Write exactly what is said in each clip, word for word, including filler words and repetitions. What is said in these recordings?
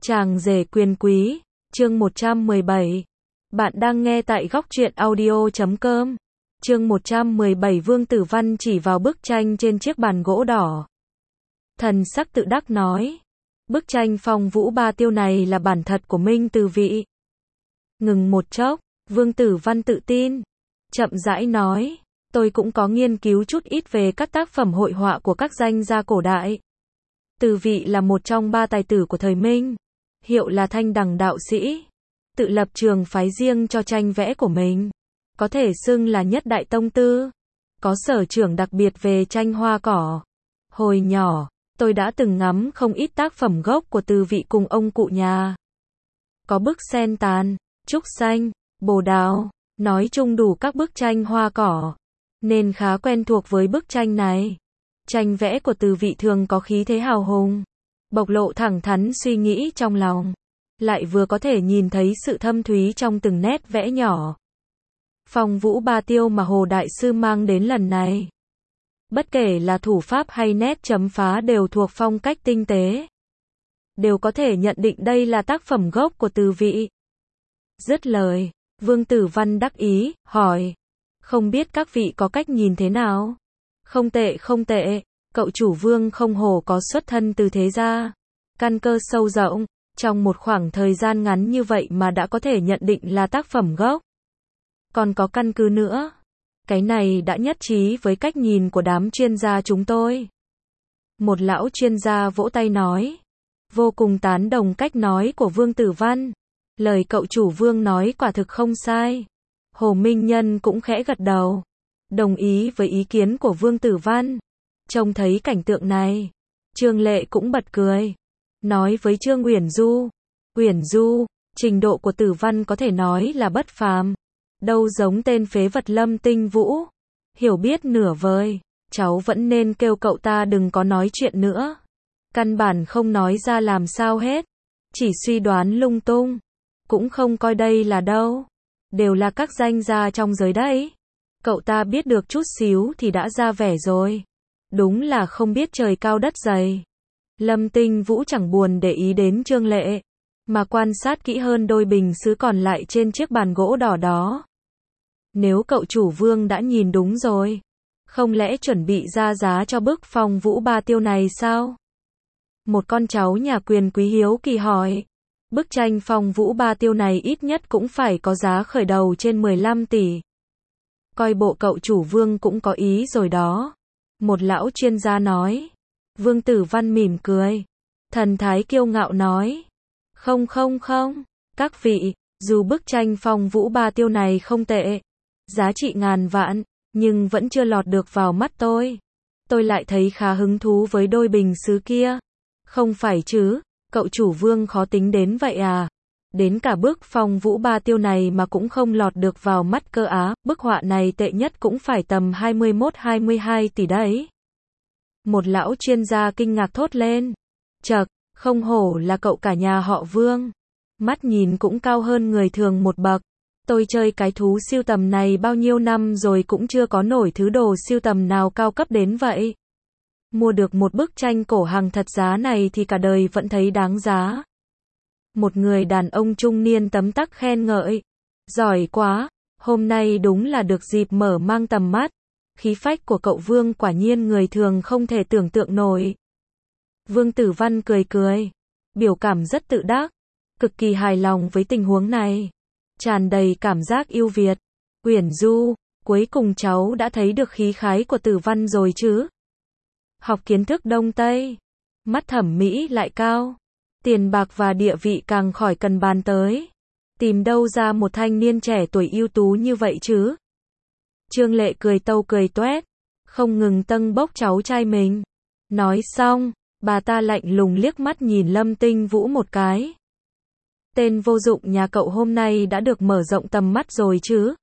Chàng rể quyền quý, chương một trăm mười bảy. Bạn đang nghe tại góc truyện audio chấm com. Chương một trăm mười bảy. Vương Tử Văn chỉ vào bức tranh trên chiếc bàn gỗ đỏ. Thần sắc tự đắc nói, bức tranh Phong Vũ Ba Tiêu này là bản thật của Minh Từ Vị. Ngừng một chốc, Vương Tử Văn tự tin, chậm rãi nói, tôi cũng có nghiên cứu chút ít về các tác phẩm hội họa của các danh gia cổ đại. Từ Vị là một trong ba tài tử của thời Minh, hiệu là Thanh Đằng đạo sĩ, tự lập trường phái riêng cho tranh vẽ của mình, có thể xưng là nhất đại tông tư, có sở trường đặc biệt về tranh hoa cỏ. Hồi nhỏ, tôi đã từng ngắm không ít tác phẩm gốc của Từ Vị cùng ông cụ nhà. Có bức sen tàn, trúc xanh, bồ đào, nói chung đủ các bức tranh hoa cỏ, nên khá quen thuộc với bức tranh này. Tranh vẽ của Từ Vị thường có khí thế hào hùng, bộc lộ thẳng thắn suy nghĩ trong lòng, lại vừa có thể nhìn thấy sự thâm thúy trong từng nét vẽ nhỏ. Phong Vũ Ba Tiêu mà Hồ Đại Sư mang đến lần này, bất kể là thủ pháp hay nét chấm phá đều thuộc phong cách tinh tế, đều có thể nhận định đây là tác phẩm gốc của Từ Vị. Dứt lời, Vương Tử Văn đắc ý, hỏi, không biết các vị có cách nhìn thế nào? Không tệ không tệ, cậu chủ Vương không hổ có xuất thân từ thế gia, căn cơ sâu rộng, trong một khoảng thời gian ngắn như vậy mà đã có thể nhận định là tác phẩm gốc. Còn có căn cứ nữa, cái này đã nhất trí với cách nhìn của đám chuyên gia chúng tôi. Một lão chuyên gia vỗ tay nói, vô cùng tán đồng cách nói của Vương Tử Văn, lời cậu chủ Vương nói quả thực không sai. Hồ Minh Nhân cũng khẽ gật đầu, đồng ý với ý kiến của Vương Tử Văn. Trông thấy cảnh tượng này, Trương Lệ cũng bật cười, nói với Trương Uyển Du, Uyển Du, trình độ của Tử Văn có thể nói là bất phàm, đâu giống tên phế vật Lâm Tinh Vũ, hiểu biết nửa vời, cháu vẫn nên kêu cậu ta đừng có nói chuyện nữa, căn bản không nói ra làm sao hết, chỉ suy đoán lung tung, cũng không coi đây là đâu, đều là các danh gia trong giới đấy. Cậu ta biết được chút xíu thì đã ra vẻ rồi, đúng là không biết trời cao đất dày. Lâm Tinh Vũ chẳng buồn để ý đến Trương Lệ, mà quan sát kỹ hơn đôi bình sứ còn lại trên chiếc bàn gỗ đỏ đó. Nếu cậu chủ Vương đã nhìn đúng rồi, không lẽ chuẩn bị ra giá cho bức Phong Vũ Ba Tiêu này sao? Một con cháu nhà quyền quý hiếu kỳ hỏi, bức tranh Phong Vũ Ba Tiêu này ít nhất cũng phải có giá khởi đầu trên mười lăm tỷ. Coi bộ cậu chủ Vương cũng có ý rồi đó. Một lão chuyên gia nói. Vương Tử Văn mỉm cười, thần thái kiêu ngạo nói, không không không, các vị, dù bức tranh Phong Vũ Ba Tiêu này không tệ, giá trị ngàn vạn, nhưng vẫn chưa lọt được vào mắt tôi. Tôi lại thấy khá hứng thú với đôi bình sứ kia. Không phải chứ, cậu chủ Vương khó tính đến vậy à? Đến cả bức Phong Vũ Ba Tiêu này mà cũng không lọt được vào mắt cơ á, bức họa này tệ nhất cũng phải tầm hai mươi mốt hai mươi hai tỷ đấy. Một lão chuyên gia kinh ngạc thốt lên, chậc, không hổ là cậu cả nhà họ Vương, mắt nhìn cũng cao hơn người thường một bậc. Tôi chơi cái thú siêu tầm này bao nhiêu năm rồi cũng chưa có nổi thứ đồ siêu tầm nào cao cấp đến vậy. Mua được một bức tranh cổ hàng thật giá này thì cả đời vẫn thấy đáng giá. Một người đàn ông trung niên tấm tắc khen ngợi, giỏi quá, hôm nay đúng là được dịp mở mang tầm mắt. Khí phách của cậu Vương quả nhiên người thường không thể tưởng tượng nổi. Vương Tử Văn cười cười, biểu cảm rất tự đắc, cực kỳ hài lòng với tình huống này, tràn đầy cảm giác yêu Việt. Uyển Du, cuối cùng cháu đã thấy được khí khái của Tử Văn rồi chứ? Học kiến thức Đông Tây, mắt thẩm mỹ lại cao, tiền bạc và địa vị càng khỏi cần bàn tới. Tìm đâu ra một thanh niên trẻ tuổi ưu tú như vậy chứ? Trương Lệ cười tâu cười toét, không ngừng tâng bốc cháu trai mình. Nói xong, bà ta lạnh lùng liếc mắt nhìn Lâm Tinh Vũ một cái. Tên vô dụng nhà cậu hôm nay đã được mở rộng tầm mắt rồi chứ?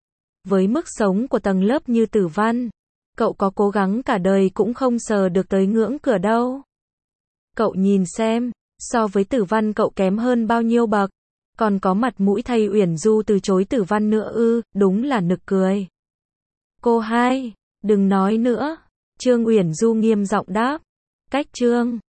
Với mức sống của tầng lớp như Tử Văn, cậu có cố gắng cả đời cũng không sờ được tới ngưỡng cửa đâu. Cậu nhìn xem, so với Tử Văn cậu kém hơn bao nhiêu bậc, còn có mặt mũi thay Uyển Du từ chối Tử Văn nữa ư, đúng là nực cười. Cô hai, đừng nói nữa, Trương Uyển Du nghiêm giọng đáp. Cách Trương